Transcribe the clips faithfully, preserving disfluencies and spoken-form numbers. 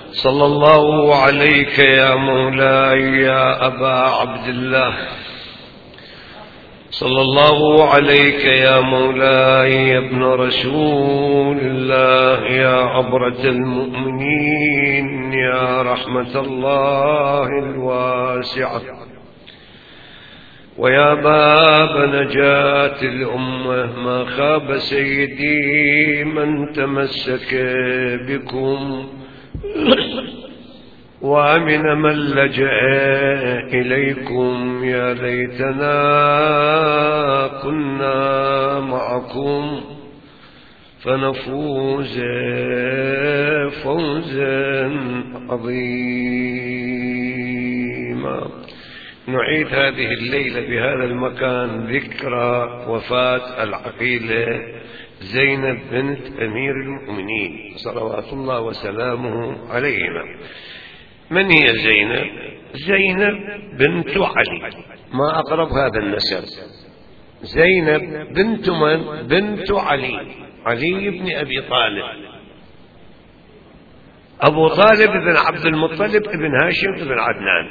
صلى الله عليك يا مولاي يا أبا عبد الله، صلى الله عليك يا مولاي يا ابن رسول الله، يا عبرة المؤمنين، يا رحمة الله الواسعة، ويا باب نجاة الأمة. ما خاب سيدي من تمسك بكم، وأمن من لجأ إليكم. يا ليتنا كنا معكم فنفوز فوزا عظيما. نعيد هذه الليلة بهذا المكان ذكرى وفاة العقيلة زينب بنت أمير المؤمنين صلوات الله وسلامه عليهما. من هي زينب؟ زينب بنت علي. ما أقرب هذا النسب. زينب بنت من؟ بنت علي، علي بن أبي طالب، أبو طالب بن عبد المطلب بن هاشم بن عدنان.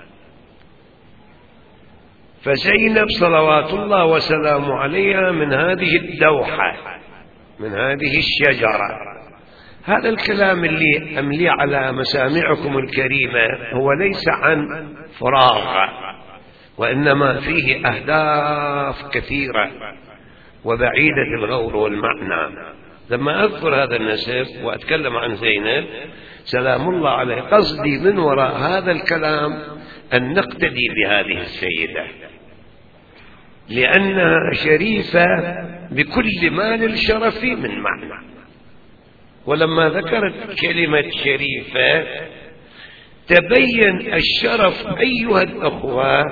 فزينب صلوات الله وسلامه عليها من هذه الدوحة، من هذه الشجرة. هذا الكلام اللي أملي على مسامعكم الكريمة هو ليس عن فراغ، وإنما فيه أهداف كثيرة وبعيدة الغور والمعنى. لما أذكر هذا النسب وأتكلم عن زينب سلام الله عليه، قصدي من وراء هذا الكلام أن نقتدي بهذه السيدة، لأنها شريفة بكل ما للشرف من معنى. ولما ذكرت كلمة شريفة تبين الشرف أيها الأخوة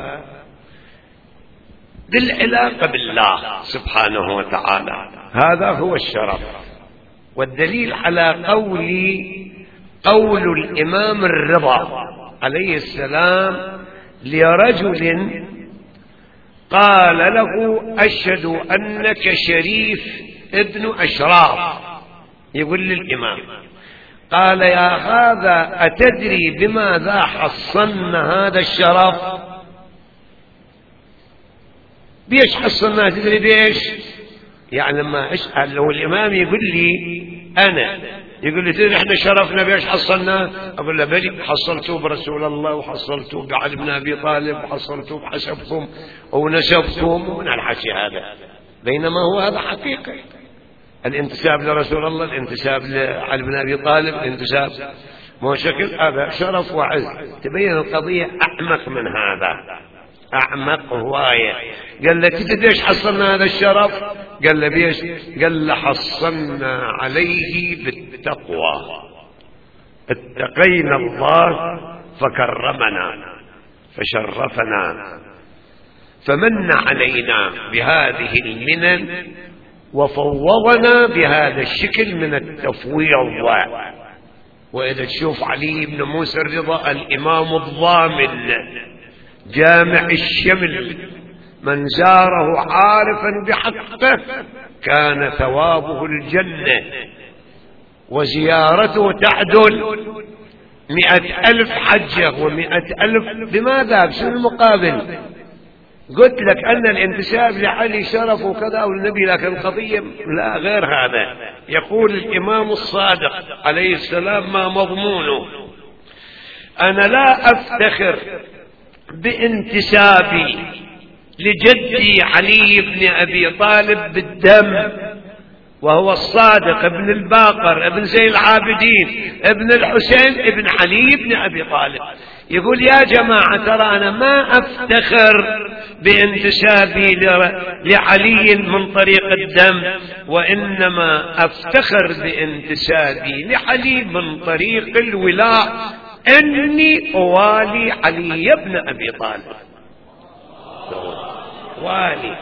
بالعلاقة بالله سبحانه وتعالى، هذا هو الشرف. والدليل على قولي قول الإمام الرضا عليه السلام لرجل قال له أشهد أنك شريف ابن أشراف، يقول للإمام قال يا هذا أتدري بماذا حصلنا هذا الشرف؟ بيش حصلنا؟ تدري بيش؟ يعني لما أسأل لو الإمام يقول لي أنا، يقول لي تدري احنا شرفنا بيش حصلنا؟ أقول له بلي حصلتوا برسول الله، وحصلتوا بعلي بن أبي طالب، وحصلتوا بحسبكم ونسبكم ومن الحكي هذا. بينما هو هذا حقيقة، الانتساب لرسول الله، الانتساب لعلي بن أبي طالب، الانتساب مو شكل هذا شرف وعز. تبين القضية أعمق من هذا، أعمق هواية. قال له تدري ليش حصلنا هذا الشرف؟ قال له بيش؟ قال له حصلنا عليه بالتقوى، اتقينا الله فكرمنا فشرفنا، فمن علينا بهذه المنن وفوضنا بهذا الشكل من التفويض. وإذا تشوف علي بن موسى الرضا الإمام الضامن جامع الشمل، من زاره عارفا بحقه كان ثوابه الجنة، وزيارته تعدل مئة ألف حجة ومئة ألف. بماذا؟ بشنو المقابل؟ قلت لك أن الانتساب لعلي شرف وكذا والنبي، لكن القضية لا غير هذا. يقول الإمام الصادق عليه السلام ما مضمونه؟ أنا لا أفتخر بانتسابي لجدي علي بن أبي طالب بالدم، وهو الصادق ابن الباقر ابن زين العابدين ابن الحسين ابن علي بن أبي طالب. يقول يا جماعة ترى أنا ما أفتخر بانتسابي لعلي من طريق الدم، وإنما أفتخر بانتسابي لعلي من طريق الولاء، أني أوالي علي بن أبي طالب، والي.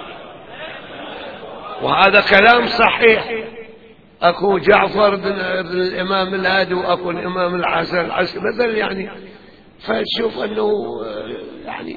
وهذا كلام صحيح. أكو جعفر بن الإمام الهادي، وأكو الإمام الحسن العسكري مثل، يعني فتشوف أنه يعني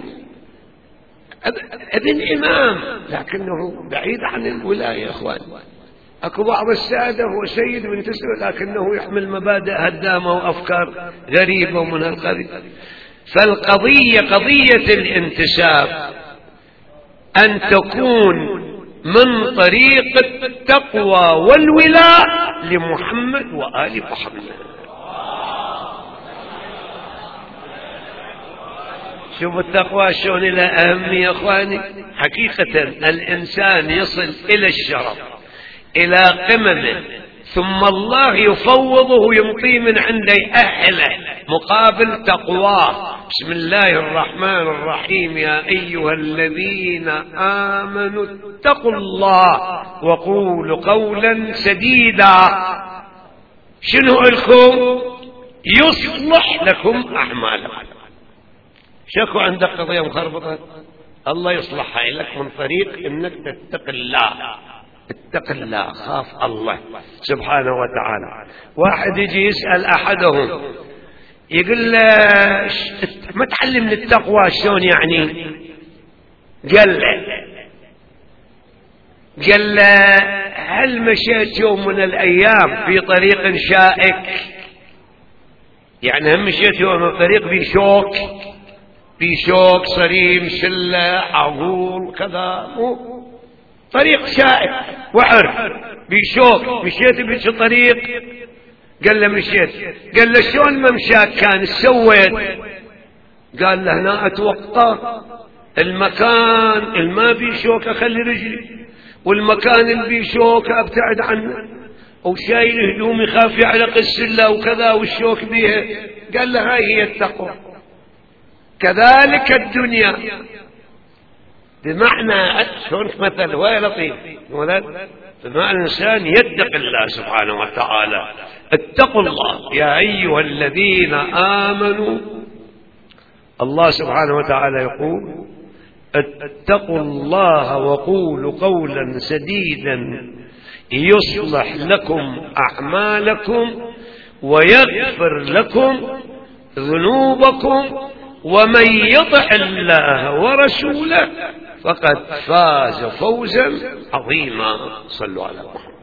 ابن إمام لكنه بعيد عن الولاية يا إخوان. أكو بعض السادة هو سيد من تسعة لكنه يحمل مبادئ هدامة وأفكار غريبة ومن هالقبيل. فالقضية قضية الانتساب أن تكون من طريق التقوى والولاء لمحمد وآل محمد. شوف التقوى شلون لها أهمية يا أخواني. حقيقة الإنسان يصل إلى الشرف إلى قممه ثم الله يفوضه ويمطيه من عنده يأهله مقابل تقواه. بسم الله الرحمن الرحيم يا أيها الذين آمنوا اتقوا الله وقولوا قولا سديدا. شنو لكم؟ يصلح لكم أعمالكم. شكو عندك قضية مخربطة الله يصلحها لك من طريق انك تتق الله. اتق الله، خاف الله سبحانه وتعالى. واحد يجي يسأل أحدهم يقول له ما تعلمني التقوى شلون يعني؟ قال له قال له هل مشيت يوم من الأيام في طريق شائك؟ يعني هم مشيت يوم من طريق بشوك بشوك صريم شلة عقول كذا، مو طريق شائك وعر بشوك مشيت بش طريق؟ قال له مشيت. قال له شلون ما مشاك كان سويت؟ قال له هنا اتوقع المكان الما بيشوك اخلي رجلي، والمكان اللي بيشوك ابتعد عنه، وشايل هدومي خاف يعلق السله وكذا والشوك بيها. قال له هاي هي التقوى. كذلك الدنيا بمعنى شلون مثل ويا لطيف بمعنى الإنسان يتقي الله سبحانه وتعالى. اتقوا الله يا أيها الذين آمنوا. الله سبحانه وتعالى يقول اتقوا الله وقولوا قولا سديدا يصلح لكم أعمالكم ويغفر لكم ذنوبكم ومن يطع الله ورسوله فقد فاز فوزا عظيما. صلوا على محمد.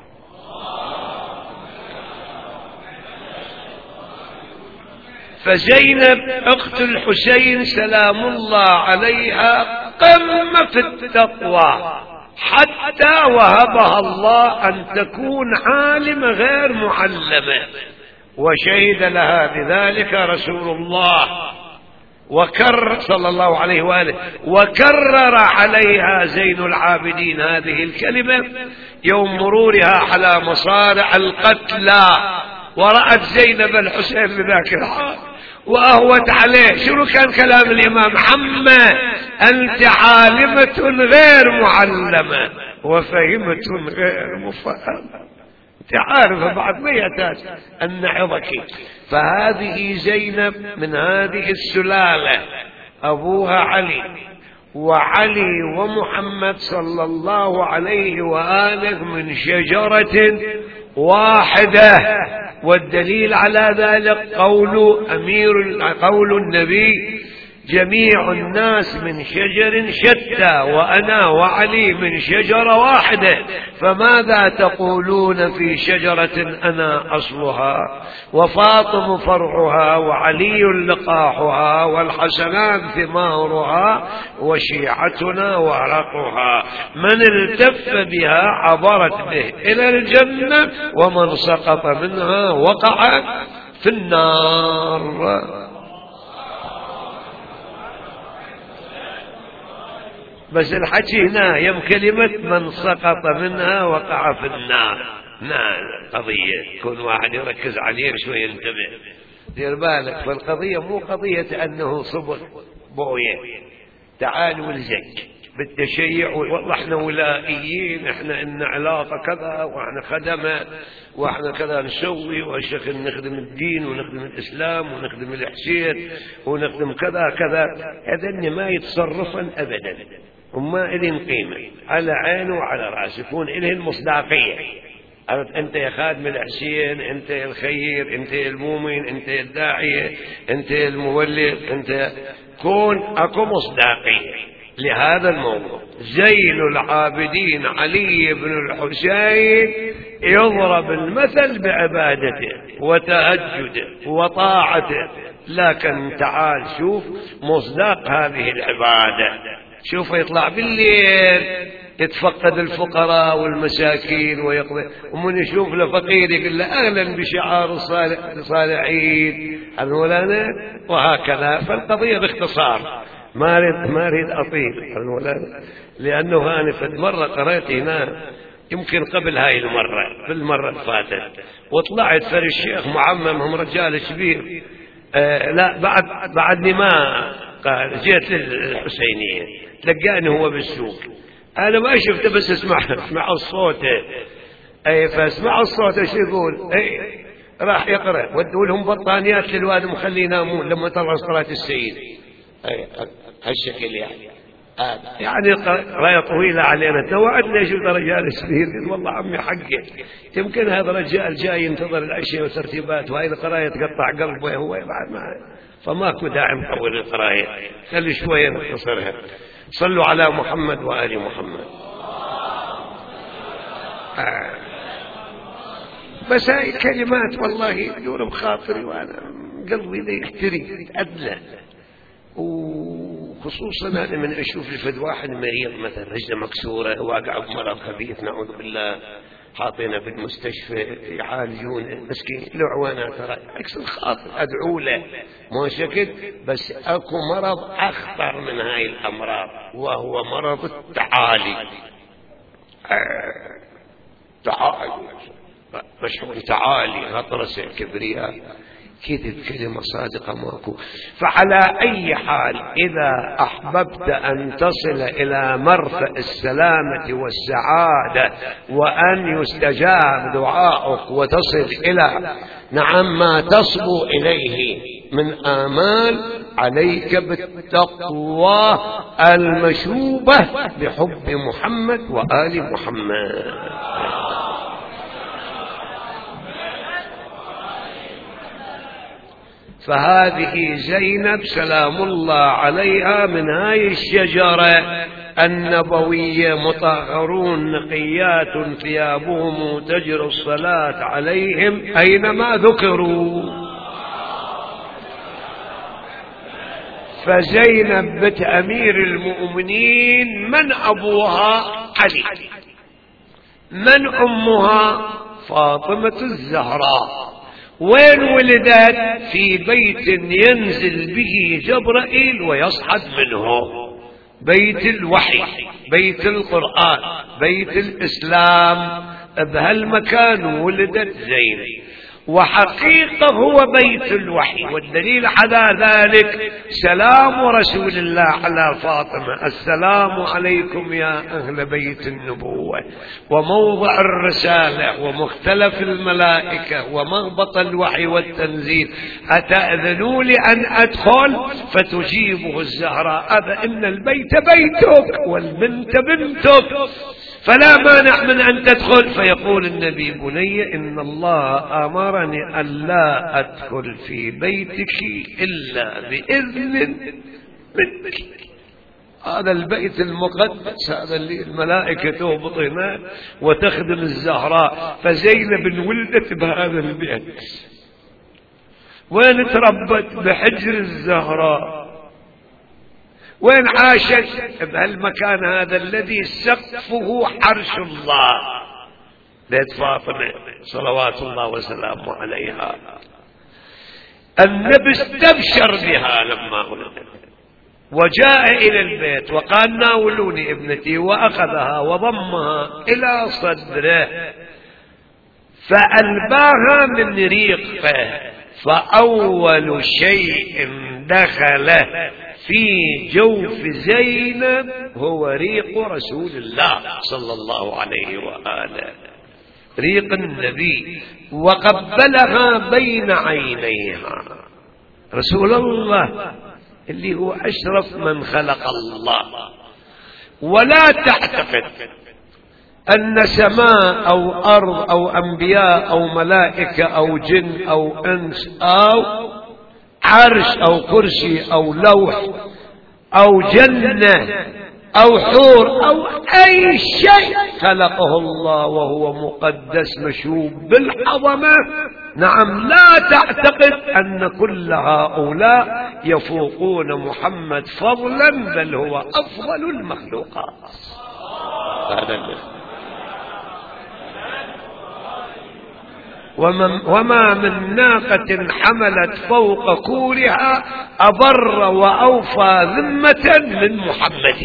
فزينب أخت الحسين سلام الله عليها قمة في التقوى حتى وهبها الله أن تكون عالمة غير معلمة، وشهد لها بذلك رسول الله وكرر صلى الله عليه وآله وكرر عليها زين العابدين هذه الكلمة يوم مرورها على مصارع القتلى، ورأت زينب الحسين بذاك الحال وأهوت عليه. شنو كان كلام الإمام؟ عمه أنت عالمة غير معلمة وفهمة غير مفهمة. تعرف بعد ما يحتاج أن نعظك. فهذه زينب من هذه السلالة، أبوها علي، وعلي ومحمد صلى الله عليه وآله من شجرة واحدة. والدليل على ذلك قول أمير قول النبي جميع الناس من شجر شتى وأنا وعلي من شجرة واحدة، فماذا تقولون في شجرة أنا أصلها وفاطم فرعها وعلي لقاحها والحسنات ثمارها وشيعتنا ورقها، من التف بها عبرت به إلى الجنة ومن سقط منها وقع في النار. بس الحكي هنا يم كلمة من سقط منها وقع في النار. نعم قضية كل واحد يركز عليه شوي ينتبه دير بالك. فالقضية مو قضية أنه صبر بويه تعال والزك بالتشيع والله احنا ولائيين، احنا ان علاقة كذا واحنا خدمة واحنا كذا نسوي والشيخ نخدم الدين ونخدم الإسلام ونخدم الحسين ونخدم كذا كذا. هذا ما يتصرفا أبدا وما إلين قيمة على عينه وعلى رأسه، يكون إله المصداقية. عرفت أنت يا خادم الحسين، أنت يا الخير، أنت يا المؤمن، أنت يا الداعية، أنت يا المولد، أنت كون أكو مصداقية. لهذا الموضوع. زين العابدين علي بن الحسين يضرب المثل بعبادته وتهجده وطاعته، لكن تعال شوف مصداق هذه العبادة. شوف يطلع بالليل يتفقد الفقراء والمساكين ويقضي، ومن يشوف له فقير يقول له أهلا بشعار الصالحين المولانا، وهكذا. فالقضية باختصار، ما أريد ما أريد أطيل المولانا، لأنه أنا في مرة قرأت هنا يمكن قبل هاي المرة في المرة اللي فاتت، وطلعت فر الشيخ معمم رجال كبير، آه لا بعد بعدني ما قال جيت للحسينية تلقاني هو بالسوق، أنا ما شفته بس اسمع اسمع الصوت، أي فاسمع الصوت ايش يقول، أي راح يقرأ ودوا لهم بطانيات للواد مخلي ينامون لما طلع صلاة السيد، أي هالشكل يعني. آه. يعني قراية طويلة علينا توعدنا شو رجال كبير، والله عمي حقك يمكن هذا رجال جاي ينتظر العشاء وترتيبات، وهاي القراية تقطع قلبه هو بعد ما، فماكو داعي نطول القراية، خلي شوية نختصرها. صلوا على محمد وآل محمد. آه. بس هاي كلمات والله يدور بخاطري وانا قلبي ذي يحتري أدلى، وخصوصا أنا من أشوف لفد واحد مريض مثلا رجله مكسورة واقع بمرض خبيث نعوذ بالله، حاطينه بالمستشفى يعالجونه مسكين له عوانات، ترى أكسر خاطر أدعو له مو شكل، بس أكو مرض أخطر من هاي الأمراض وهو مرض التعالي. آه. تعالي مشهور تعالي غطرسة كبرياء كذب كلمة صادقة ماكو. فعلى أي حال إذا أحببت أن تصل إلى مرفأ السلامة والسعادة وأن يستجاب دعاؤك وتصل إلى نعم ما تصبو إليه من آمال، عليك بالتقوى المشوبة بحب محمد وآل محمد. فهذه زينب سلام الله عليها من هاي الشجرة النبوية، مطهرون نقيات ثيابهم تجري الصلاة عليهم أينما ذكروا. فزينب بنت أمير المؤمنين من أبوها؟ علي. من أمها؟ فاطمة الزهراء. وين ولدت؟ في بيت ينزل به جبرائيل ويصعد منه، بيت الوحي، بيت القرآن، بيت الإسلام. بهالمكان ولدت زينب، وحقيقة هو بيت الوحي. والدليل على ذلك سلام رسول الله على فاطمة: السلام عليكم يا أهل بيت النبوة، وموضع الرسالة ومختلف الملائكة ومهبط الوحي والتنزيل، أتأذنوا لي أن أدخل؟ فتجيبه الزهراء: أبا إن البيت بيتك والبنت بنتك، فلا مانع من أن تدخل. فيقول النبي: بني إن الله أمرني أن لا أدخل في بيتك إلا بإذن منك. هذا البيت المقدس، هذا اللي الملائكة تهبط هناك وتخدم الزهراء. فزينب ولدت بهذا البيت. وين تربت؟ بحجر الزهراء. وين عاشت؟ بهالمكان هذا الذي سقفه عرش الله، بيت فاطمة صلوات الله وسلامه عليها. النبي استبشر بها لما ولدت، وجاء إلى البيت وقال: ناولوني ابنتي، وأخذها وضمها إلى صدره فألباها من ريقه. فأول شيء دخله في جوف زينب هو ريق رسول الله صلى الله عليه وآله، ريق النبي، وقبلها بين عينيها. رسول الله اللي هو أشرف من خلق الله. ولا تعتقد أن سماء أو أرض أو أنبياء أو ملائكة أو جن أو أنس أو عرش أو كرسي أو لوح أو جنة أو حور أو أي شيء خلقه الله وهو مقدس مشوب بالعظمة، نعم، لا تعتقد أن كل هؤلاء يفوقون محمد فضلا، بل هو أفضل المخلوقات. وما من ناقة حملت فوق كورها أبر وأوفى ذمة من محمد.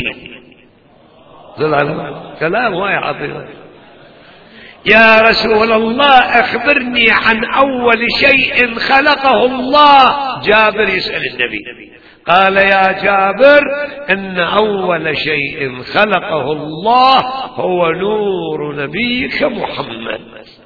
كلام واي عظيم. يا رسول الله أخبرني عن أول شيء خلقه الله. جابر يسأل النبي، قال يا جابر إن أول شيء خلقه الله هو نور نبيك محمد،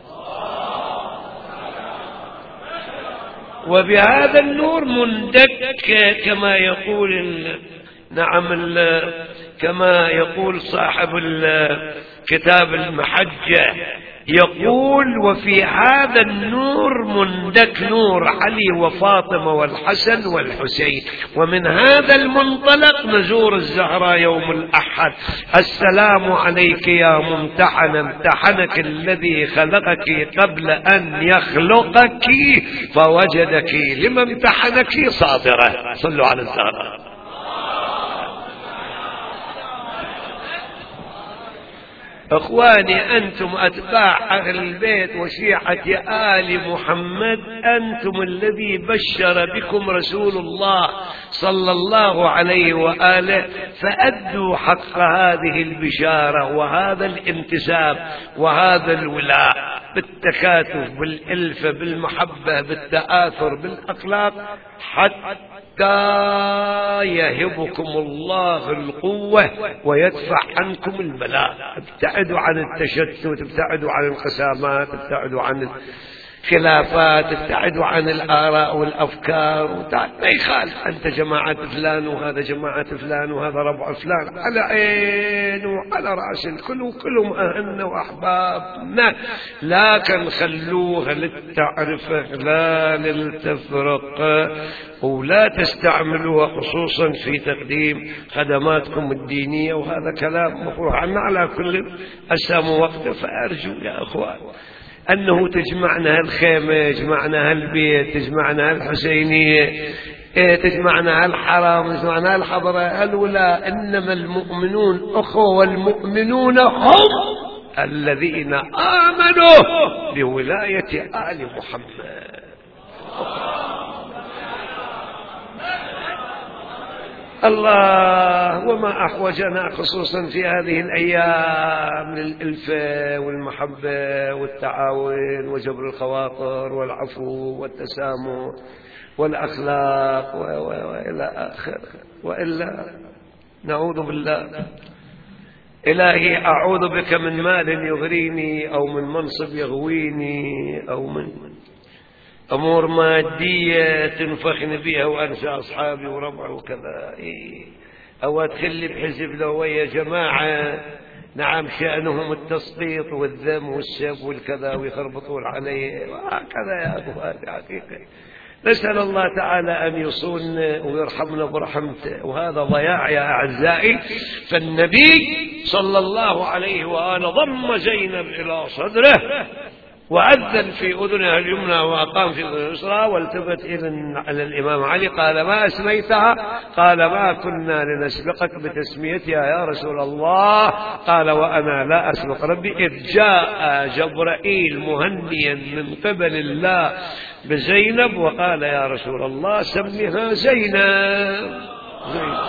وبهذا النور مندك كما يقول ال... نعم ال... كما يقول صاحب كتاب المحجة، يقول وفي هذا النور مندك نور علي وفاطمة والحسن والحسين، ومن هذا المنطلق نزور الزهراء يوم الأحد: السلام عليك يا ممتحن، امتحنك الذي خلقك قبل أن يخلقك فوجدك لما امتحنك صادرة. صلوا على الزهراء. اخواني، انتم اتباع اهل البيت وشيعة ال محمد، انتم الذي بشر بكم رسول الله صلى الله عليه واله، فادوا حق هذه البشارة وهذا الانتساب وهذا الولاء بالتكاتف بالالفة بالمحبة بالتآثر بالاخلاق، حتى يهبكم الله القوة ويدفع عنكم البلاء. ابتعدوا عن التشتت، ابتعدوا عن القسامات، ابتعدوا عن الخلافات، ابتعدوا عن الآراء والأفكار. ما يخالف أنت جماعة فلان وهذا جماعة فلان وهذا ربع فلان، على عين وعلى رأس الكل، وكلهم أهلنا وأحبابنا، لكن خلوها للتعرفة لا للتفرق، ولا تستعملوها خصوصا في تقديم خدماتكم الدينية. وهذا كلام مفروض عنا على كل أسام وقت. فأرجو يا أخوان أنه تجمعنا الخيمة، يجمعنا البيت، تجمعنا الحسينية، تجمعنا الحرام، تجمعنا الحضرة، الولاء. إنما المؤمنون أخوة، والمؤمنون هم الذين آمنوا بولاية آل محمد. الله، وما أحوجنا خصوصا في هذه الأيام للإلفة والمحبة والتعاون وجبر الخواطر والعفو والتسامح والأخلاق وإلى آخر. وإلا نعوذ بالله. إلهي أعوذ بك من مال يغريني، أو من منصب يغويني، أو من أمور مادية تنفخني بها وأنسى أصحابي وربعي وكذا، أو أدخل بحزب لو يا جماعة نعم شأنهم التسقيط والذم والسب والكذا ويخربطون عليه، وهكذا يا أخواتي. حقيقة نسأل الله تعالى أن يصوننا ويرحمنا برحمته، وهذا ضياع يا أعزائي. فالنبي صلى الله عليه وآله ضم زينب إلى صدره وأذن في أذنها اليمنى وأقام في أذنها اليسرى، والتفت إلى الإمام علي قال ما أسميتها؟ قال ما كنا لنسبقك بتسميتها يا رسول الله. قال وأنا لا أسبق ربي، إذ جاء جبرائيل مهنيا من قبل الله بزينب وقال يا رسول الله سميها زينب. زينب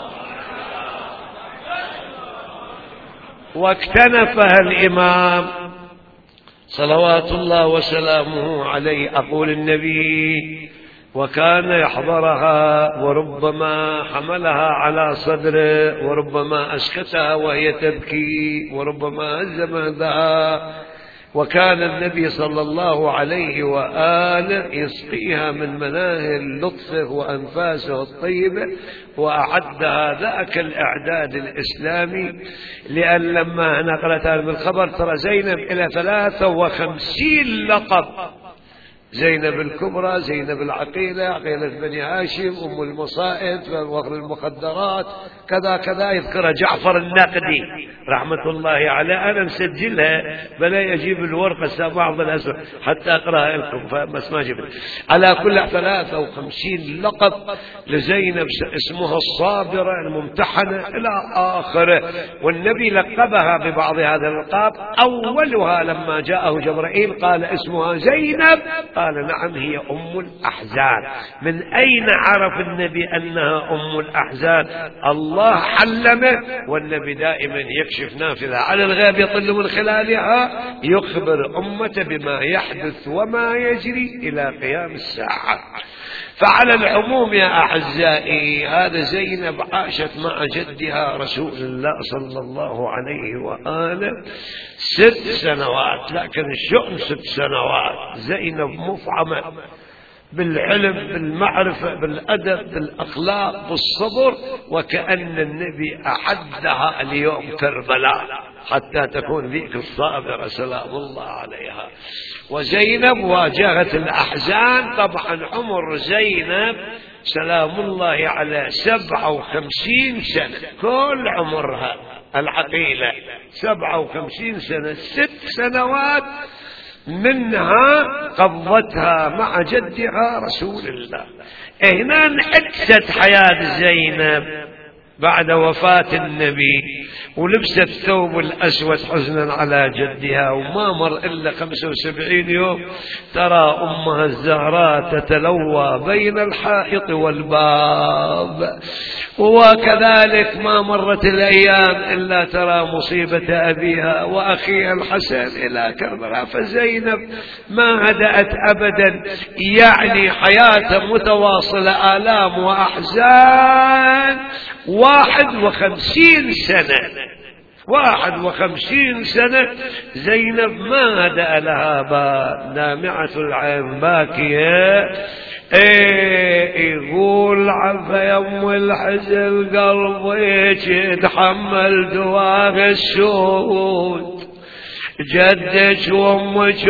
واكتنفها الإمام صلوات الله وسلامه عليه. أقول النبي وكان يحضرها، وربما حملها على صدره، وربما أسكتها وهي تبكي، وربما هز مهدها. وكان النبي صلى الله عليه وآله يسقيها من مناهل لطفه وأنفاسه الطيبة، وأعدها ذاك الإعداد الإسلامي. لأن لما نقلتها بالخبر ترى زينب إلى ثلاثة وخمسين لقب زينب الكبرى، زينب العقيلة، عقيلة بني هاشم، أم المصائب، وغر المخدرات، كذا كذا، يذكرها جعفر الناقدي رحمة الله عليه. أنا مسجلها بلا يجيب الورقة بعض الأسر حتى أقرأها لكم، بس ما جبت. على كل ثلاثة وخمسين لقب لزينب اسمها الصابرة الممتحنة إلى آخره، والنبي لقبها ببعض هذه الألقاب. أولها لما جاءه جبرائيل قال اسمها زينب، قال نعم هي أم الأحزان. من أين عرف النبي أنها أم الأحزان؟ الله علمه، والنبي دائما يكشف نافذة على الغيب يطل من خلالها، يخبر أمته بما يحدث وما يجري إلى قيام الساعة. فعلى العموم يا أعزائي، هذا زينب عاشت مع جدها رسول الله صلى الله عليه وآله ست سنوات، لكن الشؤم ست سنوات. زينب مفعمة بالعلم، بالمعرفة، بالأدب، بالأخلاق، بالصبر، وكأن النبي أعدها اليوم كربلاء حتى تكون ذيك الصابرة سلام الله عليها. وزينب واجهت الأحزان. طبعا عمر زينب سلام الله على سبعة وخمسين سنة، كل عمرها العقيلة سبعة وخمسين سنة، ست سنوات منها قضتها مع جدها رسول الله. هنا انعكست حياة زينب بعد وفاة النبي، ولبست الثوب الأسود حزنا على جدها، وما مر إلا خمسة وسبعين يوم ترى أمها الزهراء تتلوى بين الحائط والباب، وكذلك ما مرت الأيام إلا ترى مصيبة أبيها وأخيها الحسن إلى كربلاء. فزينب ما هدأت أبدا، يعني حياة متواصلة، آلام وأحزان. واحد وخمسين سنة، واحد وخمسين سنة زينب ما هدأ لها بال، دامعة العين باكية. ايه يقول عفا يم الحزن قلبك يتحمل دواغ السود، جدك وامك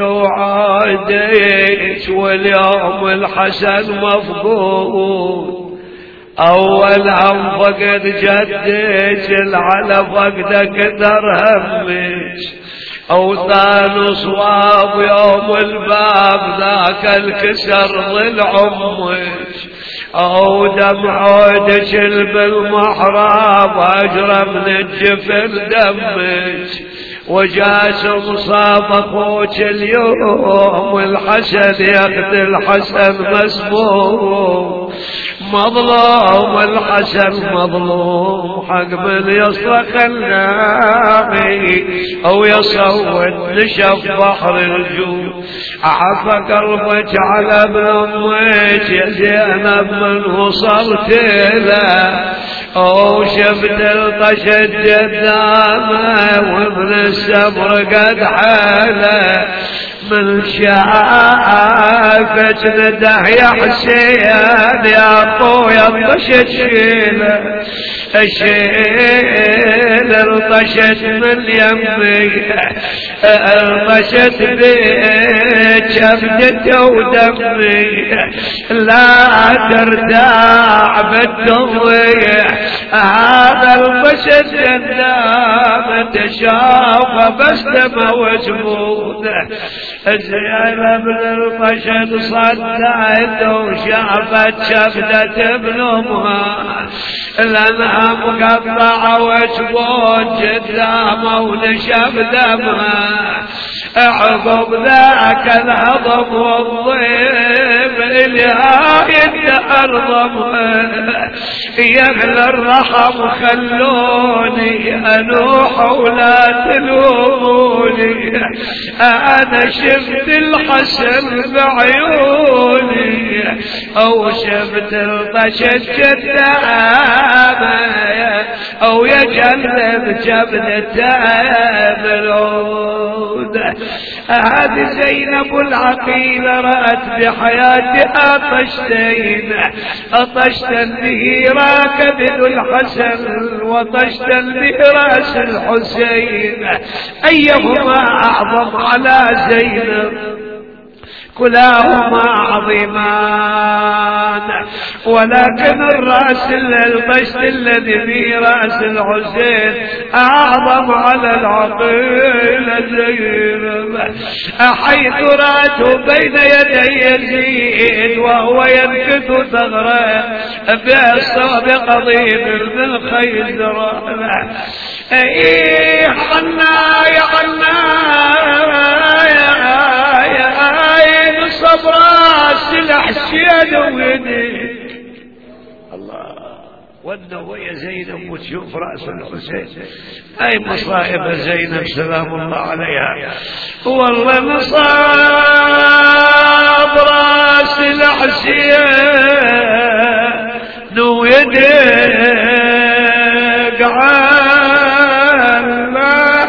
وعادك واليوم الحسن مفقود. أول هم فقد جدك العلى فقدك كثر همك، أو ثاني صواب يوم الباب ذاك الكسر ظل عمك، أو دمع عودك بالمحراب أجرى من الجفن دمك، وجاسم صاب أخوك اليوم الحسن ياخذ الحسن مسموم، مظلوم الحسن مظلوم حق من يصرخ الناعي أو يصوت نشف بحر الجود. عفا قلبك على ابن أمك يا زينب من وصلت له، أو شفت الطشت قدامه وابن السبر قد حاله، من شافك نده يا حسين يا اخويا الطشت شيله، الشيل الطشت من يمي الطشت بيك شفدته ودمي، لا ترتاع بالدضيع هذا الطشت قدام تشاف بس دمه وجبوده. زينب الطشت صدعت وشافت شفدة ابن امها، لانها مقطعة وجبون قدامه ونشف دمها. عقب ذاك الهضم والضيم الهاي الدهر يغلى الرحم خلوني انوح ولا تلوموني، انا شفت الحسن بعيوني او شفت الطشت قدامه او يجلب جبنة العود. هذه زينب العقيلة رأت بحياتها طشتين، طشتا به راكب الحسن وطشتا برأس الحسين، أيهما أعظم على زينب؟ كلاهما عظيمان، ولكن الرأس البشت الذي في رأس الحسين أعظم على العقيل زينب، حيث رأته بين يدي يزيد وهو ينكت ثغره بقضيب من خيزره. ايه عنا يا عنا يا عين صبر سلاح سيد ويديك. الله وانه يا زينب وتشوف راس الحسين. اي مصائب زينب سلام الله عليها، والله مصاب راس الحسين ويديك عنا.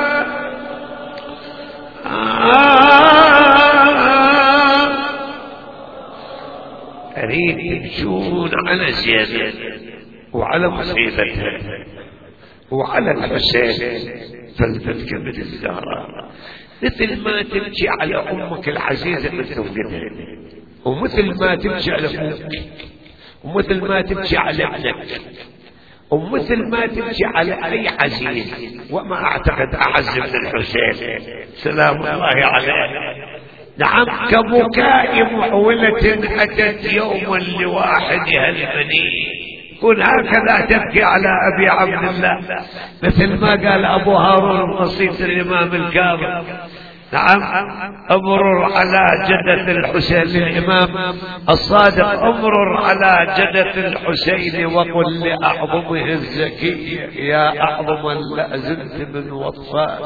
أريد يمشون على زينب وعلى مصيبتها وعلى الحسين فلتتكبد الزهراء، مثل ما تبكي على أمك العزيزة من تفقدها، ومثل ما تبكي على أبوك، ومثل ما تبكي على ابنك، ومثل ما تبكي على أي عزيز. وما أعتقد أعز من الحسين سلام الله عليه. نعم كبكاء محولة أتت يوما لواحدها البنين، كن هكذا تبكي على أبي عبد الله، مثل ما قال أبو هارون القصيد الإمام الكاظم. نعم امرر على جدة الحسين للإمام الصادق، امرر على جدة الحسين وقل لأعظمه الزكية يا أعظم لا زلت من وطفاء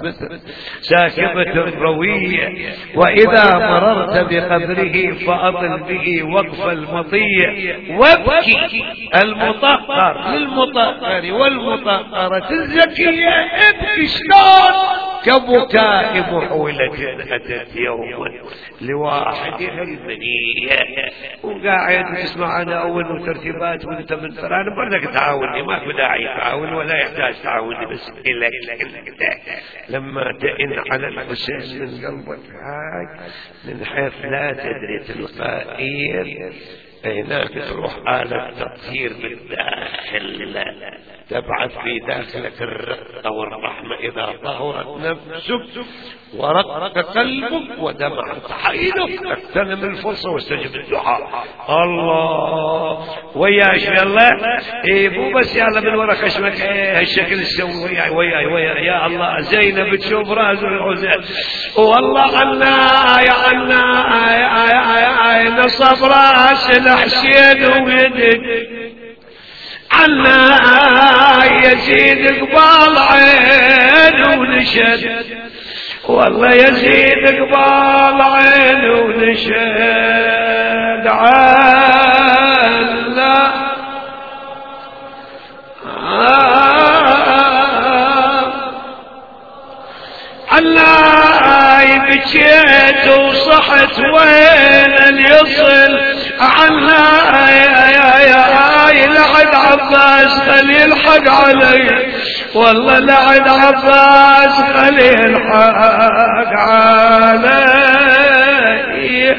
ساكبة روية، وإذا مررت بقبره فأطل به وقف المطيع، وابكي المطهر للمطهر والمطهرة الزكية، ابكي شلون كبكاء محولة أتت يوما لواحدها البنية. وقاعد تسمع أنا أول وترتيبات وأنت من ترى أنا بدك تعاوني، ما في داعي تعاون ولا يحتاج تعاوني، بس إلك لما تئن على الحسين من قلبك هاي من حيث لا تدري تلقائيا، هناك تروح آلة تطهير بالداخل تبعث في داخلك الرقة والرحمة إذا طهرت نفسك ورق قلبك ودمعت عينك، اغتنم الفرصة واستجب الدعاء. الله ويا شاء الله. إيه مو بس يلا من ورا خشمك إيه هالشكل السوي وياي وياي وياي يا الله. زينب تشوف راس الحسين والله عنا يا عنا يا نصب راس الحسين ويدك عنا يزيد قبال عين ونشد، والله يزيد قبال عين ونشد عنا عنا بكيت وصحت وين اليصل عنا لعد عباس خلي الحق علي، والله لعد عباس خلي الحق علي.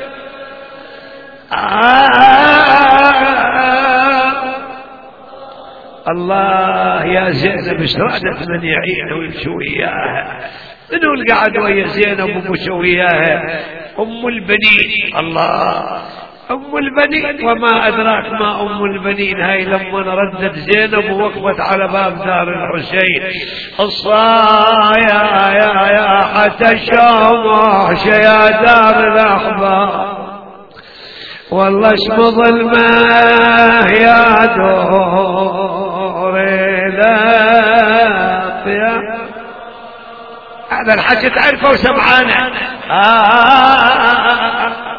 آه الله يا زينب ايش رادت من يعين ويمشي وياها؟ منو اللي قاعد ويا زينب ومشي وياها؟ ام البنين. الله أم البنين، وما أدراك ما أم البنين هاي لما ردت زينب ووقفت على باب دار الحسين الصايا يا يا حتى الشموع يا دار الأحباب، والله اسم ظلمه يا دور الأطياب. هذا الحكي تعرفه وسمعانه. آه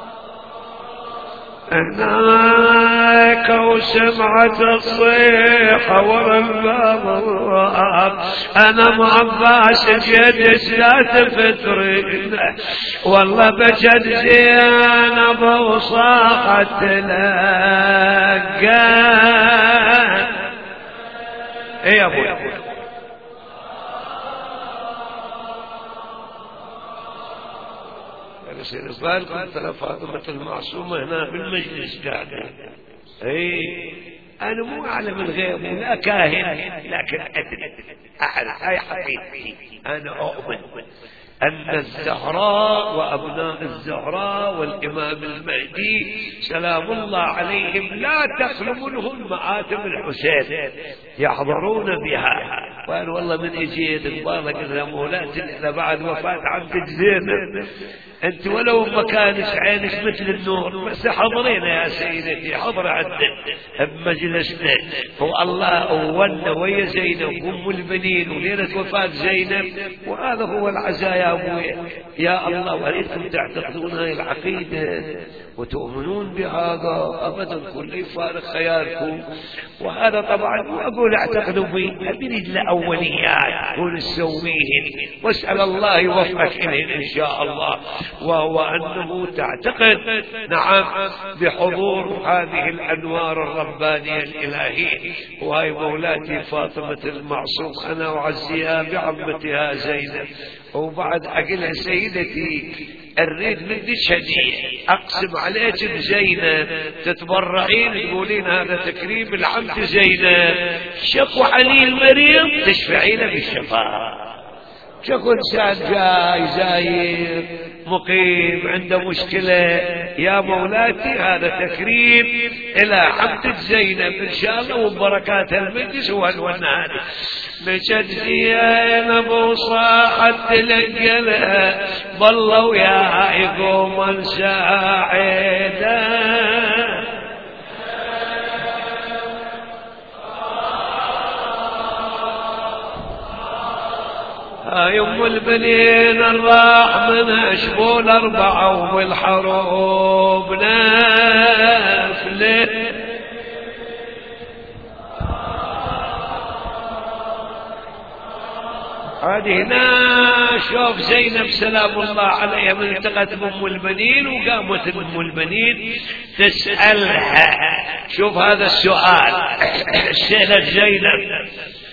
هناك وسمعت الصيحة ورا الباب الراب، أنا معباس جدس لا تفترين، والله بجد زينب وصاحت تلقى. ايه يا ابوي يصير بالكم ترى فاطمة المعصومة هنا بالمجلس قاعدة. اي انا مو اعلم الغيب ولا كاهن، لكن ادري اعرف هاي حقيقتي. انا اؤمن أن الزهراء وأبناء الزهراء والإمام المهدي سلام الله عليهم لا تخلو منهم مآتم الحسين يحضرون بها. وأنا والله من إجيت البالغ إذا مولاتي إذا بعد وفاة عمتك زينب أنت ولو مكانك عينك مثل النور، بس حضرينا يا سيدتي، حضر عندك بمجلسنا. هو الله أولنا ويا زينب أم البنين وليلة وفاة زينب، وهذا هو العزاء يا أبوي. يا الله وأنتم تعتقدون هاي العقيدة وتؤمنون بهذا أبدا، كل يفارق خيالكم. وهذا طبعا أقول اعتقدوا بي، أريد لأوليات قول السويهن واسأل الله يوفقك إليهن إن شاء الله. وهو أنه تعتقد نعم بحضور هذه الأنوار الربانية الإلهية. وهي مولاتي فاطمة المعصوم أنا أعزيها بعمتها زينب. وبعد أقلها سيدتي الريد منك هدية، أقسم عليك بزينب تتبرعين تقولين هذا تكريم العمد زينب. شكو علي المريض تشفعين بالشفاعة. شكو إنسان جاي زاير مقيم عنده مشكلة، يا مولاتي هذا تكريم إلى عمد زينب إن شاء الله وبركات المجلس والونان. مشت زينب وصاحت تلقلها بالله ويا يقوم ساعدا. هاي ام البنين الراح من اشبول اربعة وبالحروب نافله. هذه هنا شوف زينب سلام الله عليها من التقت بأم البنين وقامت أم البنين تسألها. شوف هذا السؤال سألت زينب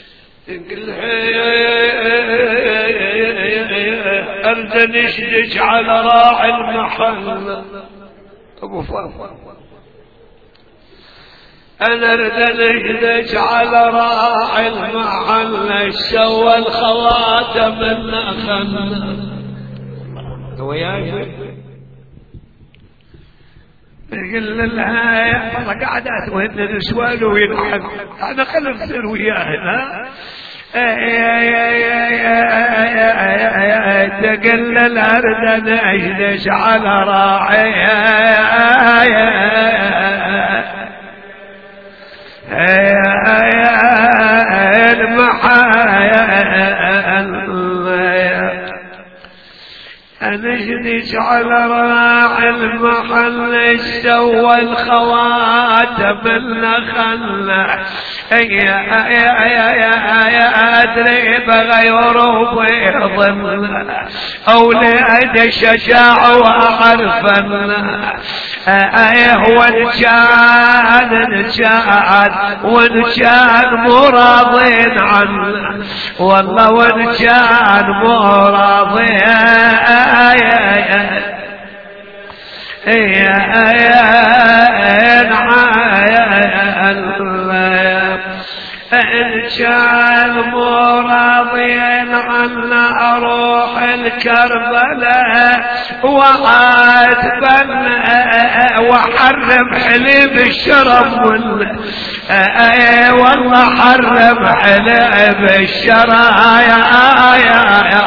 أرد نشدج على راعي المحل أبو فاطمة، أنا أرد نشدج على راعي المحل ايش سوى الخواتم النخل. هو يا يقول لها والله قاعدات وهن النسوان وينحب أنا خلف نصير وياها. تقل الأرض نجلس على راعي نجلس على راعي المحل ايش سوى الخواتم النخل. يا يا يا يا ادري بغيره بيضل اولاد الشجاع واعرفنا. ايه وان كان نشان وان كان مراضين عنه والله وان كان مراضين. يا يا إن كان مراضين عنا أروح الكربلاء وعاتبنا وحرم حليب الشرب والله حرم حليب الشرب. يا يا يا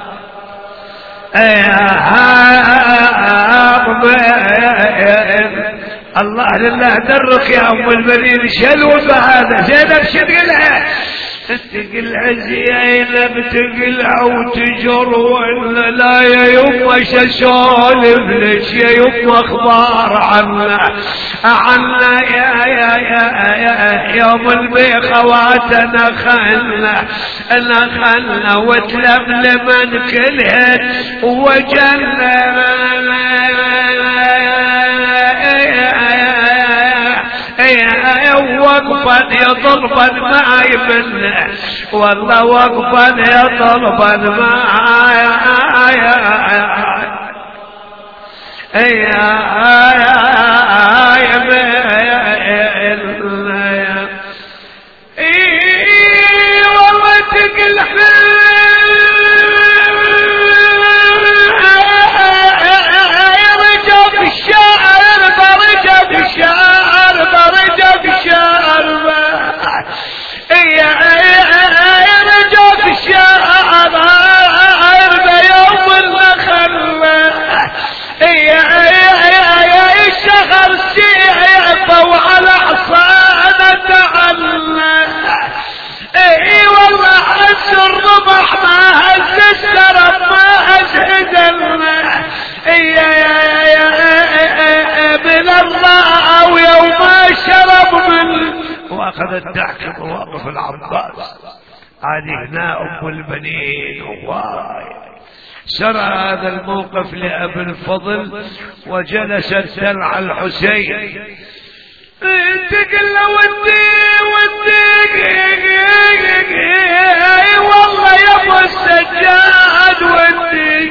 الله لله درك يا ام البنين شلو بهذا. زينب شتقلها تقلها زينب تقلها وتجر ولا لا يا يما شسولف ليش يا يما اخبار عنا عنا يا يا يا يا يوم البيخواتنا خلنا انا خلنا وتلملمن كلها وجلنا وقفا يضربا معي منه والله وقفا يضربا معي. والله تقل رجب الشعر برجب الشعر برجب الشعر رجب الشعر بيوم النخل الشهر سيعفى وعلى حصانه تعلى اي والله حس الرمح ما هز السرب ما هز هزلنا يا يا من الله ويوم شرب من واخذت تحكي مواقف العباس هذه هنا ام البنين. واي سرى هذا الموقف لأبي الفضل وجلس تلع الحسين تقل له ودي ودي والله يا ابو السجاد ودي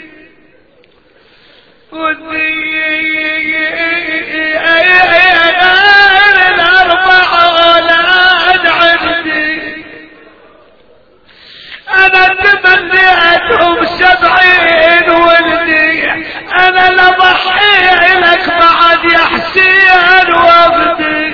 ودي الاربع اولاد عندي انا تمنيتهم سبعين ولدي انا لضحي لك بعد يا حسين وابدي.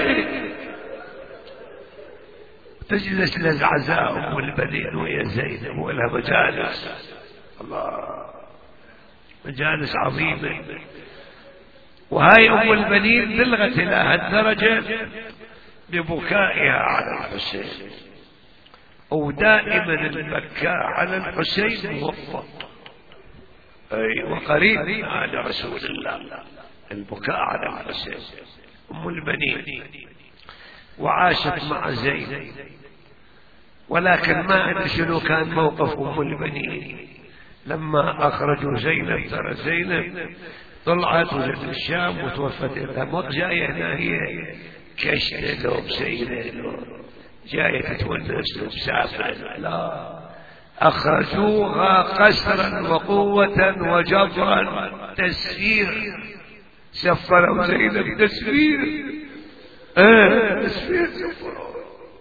تجلس للعزاء ام البنين ويا زينب ولها مجالس الله مجالس عظيمه. وهاي ام البنين بلغت الى هالدرجه ببكائها على الحسين. ودائما البكاء على الحسين موفق اي وقريب على رسول الله البكاء على الحسين. ام البنين وعاشت مع زينب ولكن ما ادري شنو كان موقف ام البنين لما اخرجوا زينب. ترى زينب طلعت وجت الشام وتوفت لها موت جايه هنا هي كشت لهم سيده جايه تتونس وتسافر. لا اخرجوها قسرا وقوه وجبرا تسفير. سفروا زينب تسفير اه تسفير سفروا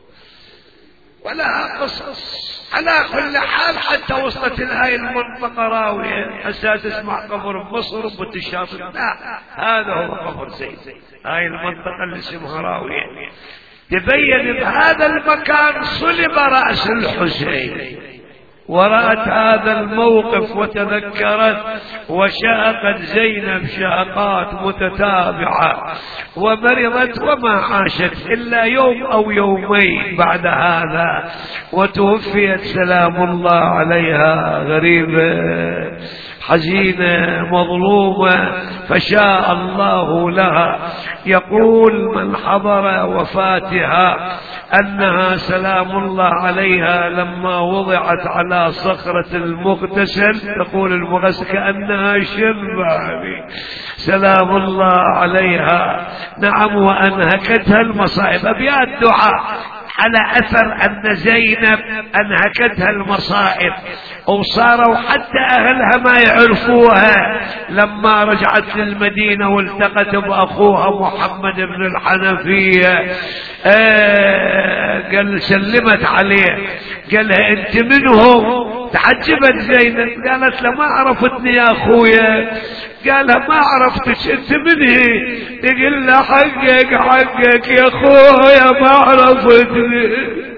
ولها قصص. على كل حال حتى وصلت لهاي المنطقة راوية حتى تسمع قبر بمصر وبتشاطئ. لا هذا هو قبر زينب. هاي المنطقة اللي اسمها راوية تبين بهذا المكان صلب رأس الحسين. ورأت هذا الموقف وتذكرت وشاقت زينب شاقات متتابعة ومرضت وما عاشت إلا يوم أو يومين بعد هذا وتوفيت سلام الله عليها غريبة حزينة مظلومة فشاء الله لها. يقول من حضر وفاتها أنها سلام الله عليها لما وضعت على صخرة المغتسل تقول المغسل كأنها شبابي سلام الله عليها. نعم وأنهكتها المصائب. أبيات دعاء على أثر أن زينب أنهكتها المصائب وصاروا حتى أهلها ما يعرفوها. لما رجعت للمدينة والتقت بأخوها محمد بن الحنفية آه قال سلمت عليه قال لها أنت منهم؟ تعجبت زينب قالت له ما عرفتني يا أخويا. قالها ما عرفتك أنت منه؟ تقول له حقك حقك يا أخويا ما عرفتني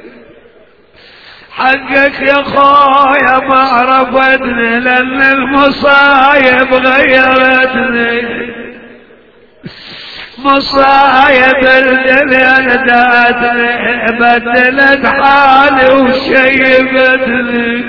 حقك يا أخويا ما عرفتني لأن المصايب غيرتني مصايب الدنيا داتني بدلت حالي وشيبتني.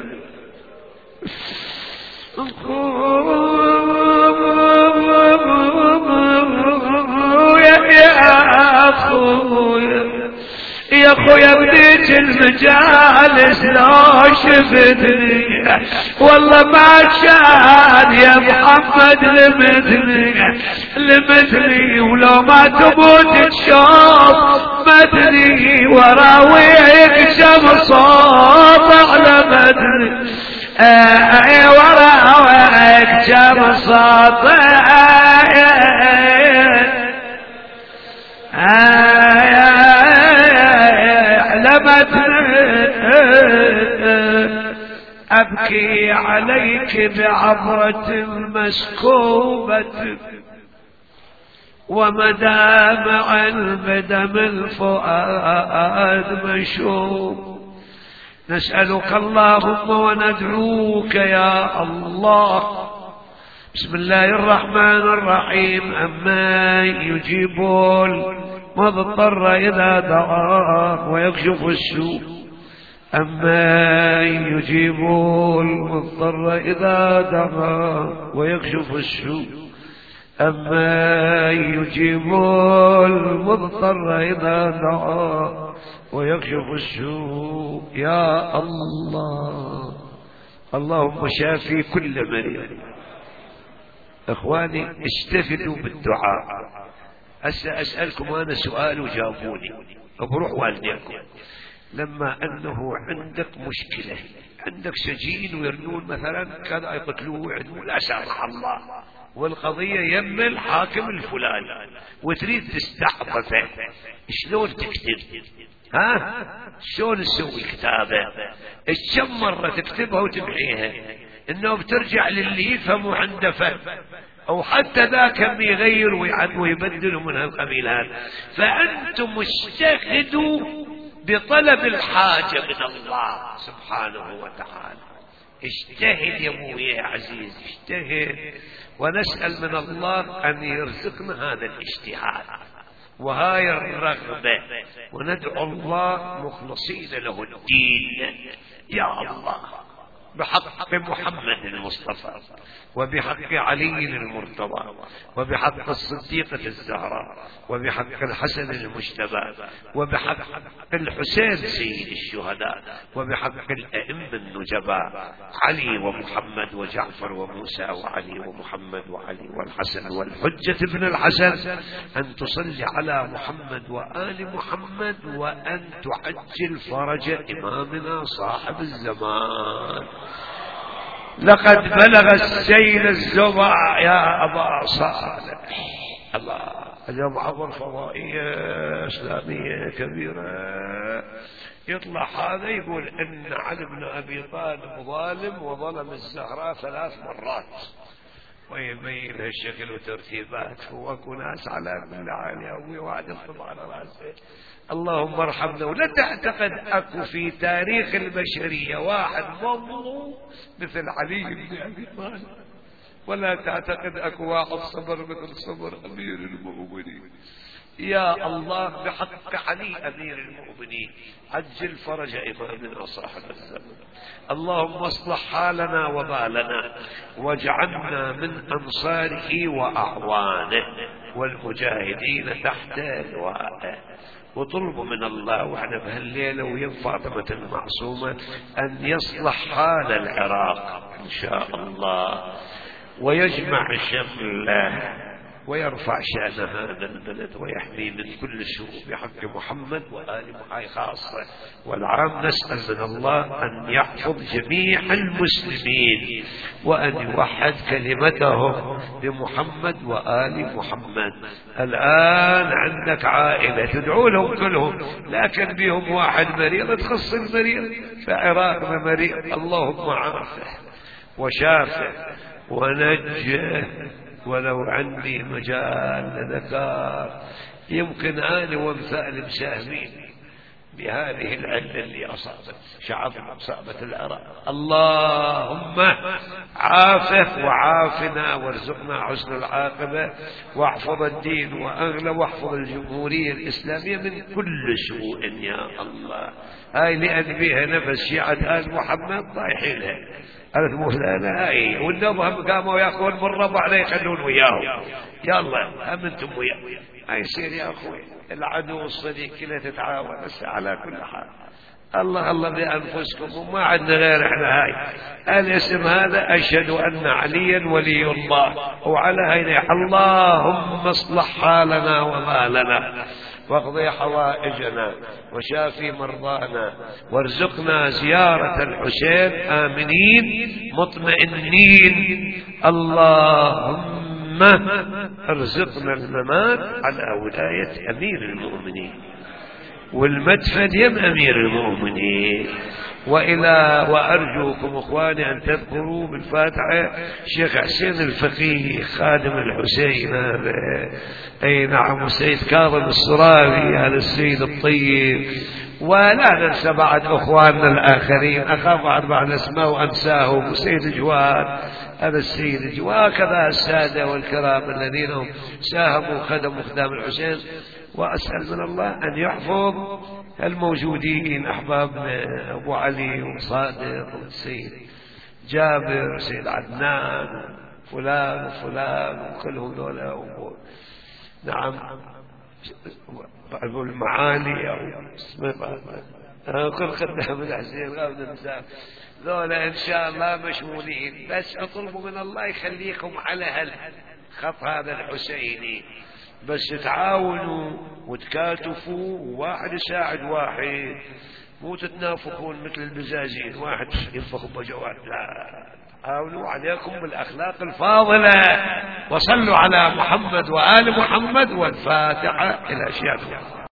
يا أخويا يا أخويا بديت المجالس لو شفتني والله ما كان يا محمد لمثلي لمثلي ولو ما تموت تشوف مثلي وراويك شمصوت على مثلي اي وراويك الشمس علمت أبكي عليك بعبرة مسكوبة ومدامع بدم الفؤاد مشوب. نسألك اللهم وندعوك يا الله. بسم الله الرحمن الرحيم. أما يجيب المضطر إذا دعاه ويكشف السوء. أما يجيب المضطر إذا دعاه ويكشف السوء. أما يجيب المضطر إذا دعاه ويكشف السوء. يا الله اللهم شافي كل مريض. إخواني استفدوا بالدعاء. هسه أسألكم أنا سؤال وجاوبوني. بروح والديكم لما أنه عندك مشكلة، عندك سجين ويرنون مثلا كذا يقتلوه ويعدموه لا سامح الله، والقضية يم الحاكم الفلاني وتريد تستعطفه، شلون تكتب؟ ها؟ شلون تسوي كتابة؟ كم مرة تكتبها وتمحيها؟ انه بترجع للي يفهموا عنده فهم، او حتى ذاك يغير ويعد ويبدل من هالقبيل هذا. فانتم اجتهدوا بطلب الحاجة من الله سبحانه وتعالى. اجتهد يا ابوي يا عزيز، اجتهد، ونسأل من الله ان يرزقنا هذا الاجتهاد وهاي الرغبة، وندعو الله مخلصين له الدين. يا الله بحق محمد المصطفى وبحق علي المرتضى وبحق الصديقة الزهراء وبحق الحسن المجتبى وبحق الحسين سيد الشهداء وبحق الأئمة النجباء علي ومحمد وجعفر وموسى وعلي ومحمد وعلي والحسن والحجة ابن الحسن، أن تصلي على محمد وآل محمد وأن تعجل فرج إمامنا صاحب الزمان. لقد بلغ السيل الزبع يا أبا صالح. الله جمعة فضائية إسلامية كبيرة. يطلع هذا يقول إن علي بن أبي طالب ظالم وظلم الزهراء ثلاث مرات، ويبين هالشكل وترتيبات. هو أكو ناس على كل عالي أبوي واحد يطلب على راسه. اللهم ارحمنا. ولا تعتقد أكو في تاريخ البشرية واحد مظلوم مثل علي بن أبي طالب، ولا تعتقد أكو واحد صبر مثل صبر أمير المؤمنين. يا الله بحق علي أمير المؤمنين عجل فرج إمامنا صاحب الزمن. اللهم اصلح حالنا وبالنا واجعلنا من أنصاره وأعوانه والمجاهدين تحت لوائه. وطلبوا من الله واحنا بهالليلة ويا فاطمة المعصومة أن يصلح حال العراق إن شاء الله، ويجمع شمله ويرفع شأن هذا البلد ويحمي من كل سوء بحق محمد وآل محمد خاصة. والعام نسأل من الله أن يحفظ جميع المسلمين وأن يوحد كلمتهم بمحمد وآل محمد. الآن عندك عائلة تدعو لهم كلهم، لكن بهم واحد مريض تخص المريض. فعراقنا مريض، اللهم عافه وشافه ونجه. ولو عندي مجال لذكر يمكن أنا وامثال مساهمين بهذه العلة اللي أصابت شعب أصابت العراق. اللهم عافه وعافنا وارزقنا حسن العاقبة، واحفظ الدين وأغلى، واحفظ الجمهورية الإسلامية من كل سوء يا الله. هاي لأن بها نفس شيعة آل محمد طايحينها قالت مولانا هاي، والنظام قاموا ياخذون من ربع لا يخلون وياهم. يلا امنتم وياه هاي يصير يا اخوي. العدو والصديق كلها تتعاون. بس على كل حال الله الله بأنفسكم وما عندنا غير احنا. هاي الاسم هذا أشهد أن عليا ولي الله، وعلى هاي اللهم اصلح حالنا ومالنا واقضي حوائجنا وشافي مرضانا، وارزقنا زيارة الحسين آمنين مطمئنين. اللهم ارزقنا الممات على ولاية أمير المؤمنين، والمدفن يم أمير المؤمنين. وإلى وأرجوكم إخواني أن تذكروا بالفاتحة شيخ حسين الفقيه خادم الحسين هذا، أي نعم، والسيد كاظم الصراوي هذا السيد الطيب. ولا ننسى بعد أخواننا الآخرين، أخاف بعد بعد أسماء وأنساهم، وسيد جواد هذا السيد جواد، وكذا السادة والكرام الذين هم ساهموا خدموا خدام الحسين. وأسأل من الله أن يحفظ الموجودين أحبابنا أبو علي وصادق والسيد جابر والسيد عدنان وفلان وفلان وكلهم ذولا، نعم، أبو المعالي أو كل خدام الحسين غابنا النساء ذولا إن شاء الله مشمولين. بس أطلبوا من الله يخليكم على هالخط هذا الحسيني، بس تعاونوا وتكاتفوا وواحد يساعد واحد، مو تتنافقون مثل البزازين واحد ينفخ بجوات، لا، حاولوا عليكم بالأخلاق الفاضلة. وصلوا على محمد وآل محمد، والفاتحة إلى شيخ.